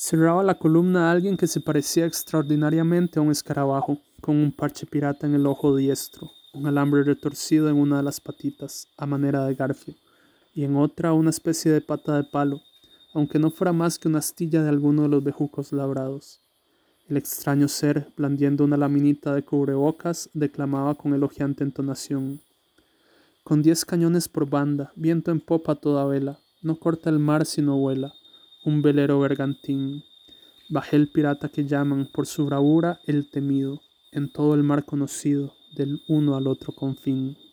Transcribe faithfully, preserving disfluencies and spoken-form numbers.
Cerraba la columna alguien que se parecía extraordinariamente a un escarabajo, con un parche pirata en el ojo diestro, un alambre retorcido en una de las patitas, a manera de garfio, y en otra una especie de pata de palo, aunque no fuera más que una astilla de alguno de los bejucos labrados. El extraño ser, blandiendo una laminita de cubrebocas, declamaba con elogiante entonación: con diez cañones por banda, viento en popa a toda vela, no corta el mar sino vuela, un velero bergantín. Bajé el pirata que llaman, por su bravura, el temido, en todo el mar conocido, del uno al otro confín.